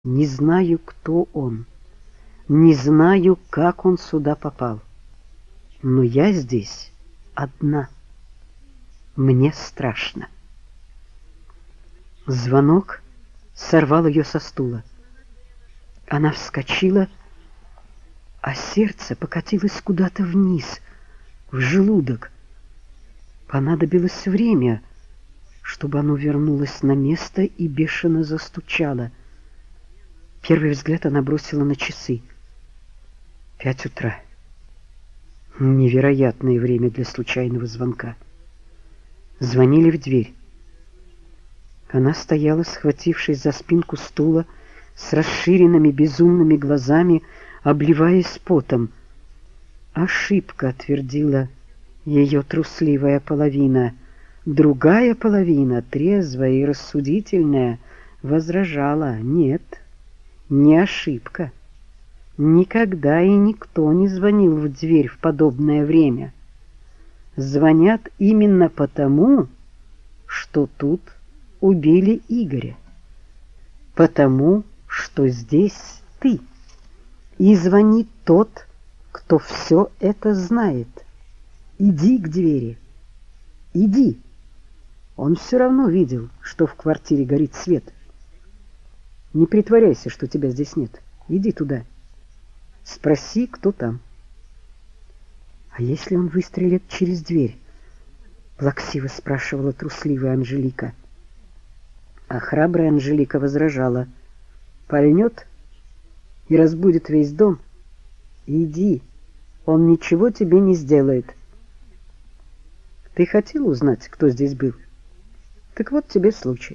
Не знаю, кто он, не знаю, как он сюда попал, но я здесь одна. Мне страшно. Звонок сорвал ее со стула. Она вскочила, а сердце покатилось куда-то вниз, в желудок. Понадобилось время, чтобы оно вернулось на место и бешено застучало. Первый взгляд она бросила на часы. 5 утра. Невероятное время для случайного звонка. Звонили в дверь. Она стояла, схватившись за спинку стула, с расширенными безумными глазами, обливаясь потом. Ошибка, твердила ее трусливая половина. Другая половина, трезвая и рассудительная, возражала: нет, не ошибка. Никогда и никто не звонил в дверь в подобное время. Звонят именно потому, что тут убили Игоря. Потому, что здесь ты. И звонит тот, кто все это знает. Иди к двери. Иди. Он все равно видел, что в квартире горит свет. Не притворяйся, что тебя здесь нет. Иди туда. Спроси, кто там. А если он выстрелит через дверь? Плаксиво спрашивала трусливая Анжелика. А храбрая Анжелика возражала: пальнет и разбудит весь дом. Иди, он ничего тебе не сделает. Ты хотел узнать, кто здесь был? Так вот тебе случай.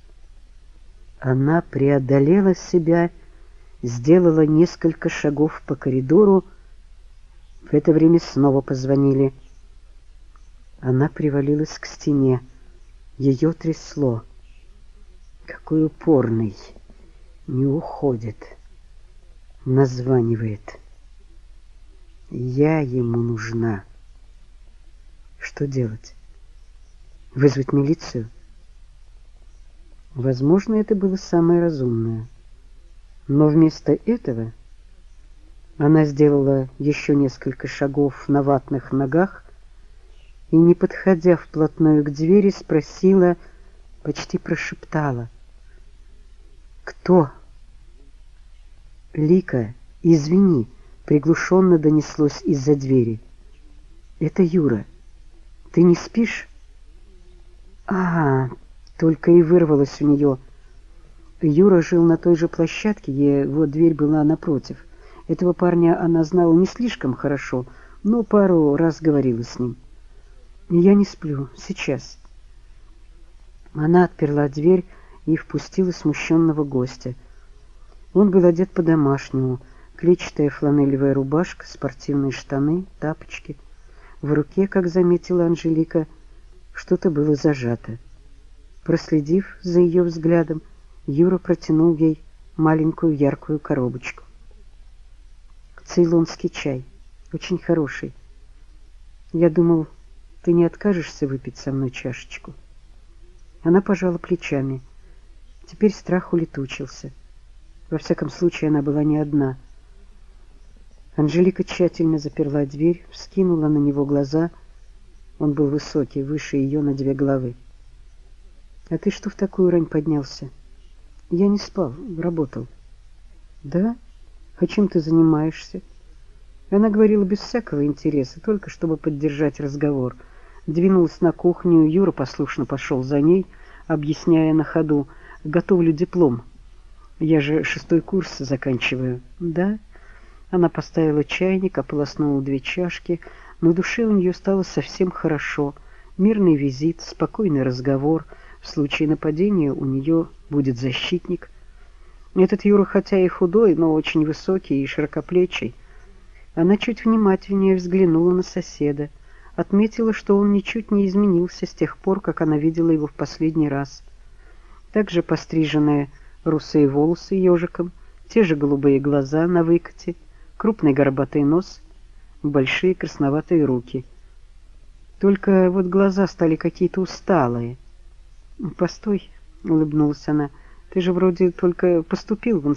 Она преодолела себя, сделала несколько шагов по коридору. В это время снова позвонили. Она привалилась к стене. Ее трясло. Какой упорный. Не уходит. Названивает. Я ему нужна. Что делать? Вызвать милицию? Возможно, это было самое разумное. Но вместо этого она сделала еще несколько шагов на ватных ногах и, не подходя вплотную к двери, спросила, почти прошептала: «Кто?» «Лика, извини», — приглушенно донеслось из-за двери. «Это Юра. Ты не спишь?» Только и вырвалось у нее. Юра жил на той же площадке, его дверь была напротив. Этого парня она знала не слишком хорошо, но пару раз говорила с ним. «Я не сплю. Сейчас». Она отперла дверь и впустила смущенного гостя. Он был одет по-домашнему: клетчатая фланелевая рубашка, спортивные штаны, тапочки. В руке, как заметила Анжелика, что-то было зажато. Проследив за ее взглядом, Юра протянул ей маленькую яркую коробочку. «Цейлонский чай. Очень хороший. Я думал, ты не откажешься выпить со мной чашечку?» Она пожала плечами. Теперь страх улетучился. Во всяком случае, она была не одна. Анжелика тщательно заперла дверь, вскинула на него глаза. Он был высокий, выше ее на 2 головы. «А ты что в такую рань поднялся?» «Я не спал, работал». «Да? А чем ты занимаешься?» Она говорила без всякого интереса, только чтобы поддержать разговор. Двинулась на кухню, Юра послушно пошел за ней, объясняя на ходу: «Готовлю диплом. Я же 6-й курс заканчиваю». «Да?» Она поставила чайник, ополоснула 2 чашки. На душе у нее стало совсем хорошо. Мирный визит, спокойный разговор. В случае нападения у нее будет защитник. Этот Юра, хотя и худой, но очень высокий и широкоплечий. Она чуть внимательнее взглянула на соседа. Отметила, что он ничуть не изменился с тех пор, как она видела его в последний раз. Также постриженные русые волосы ежиком, те же голубые глаза на выкате, крупный горбатый нос, большие красноватые руки. Только вот глаза стали какие-то усталые. «Постой», — улыбнулась она, — «ты же вроде только поступил в институт».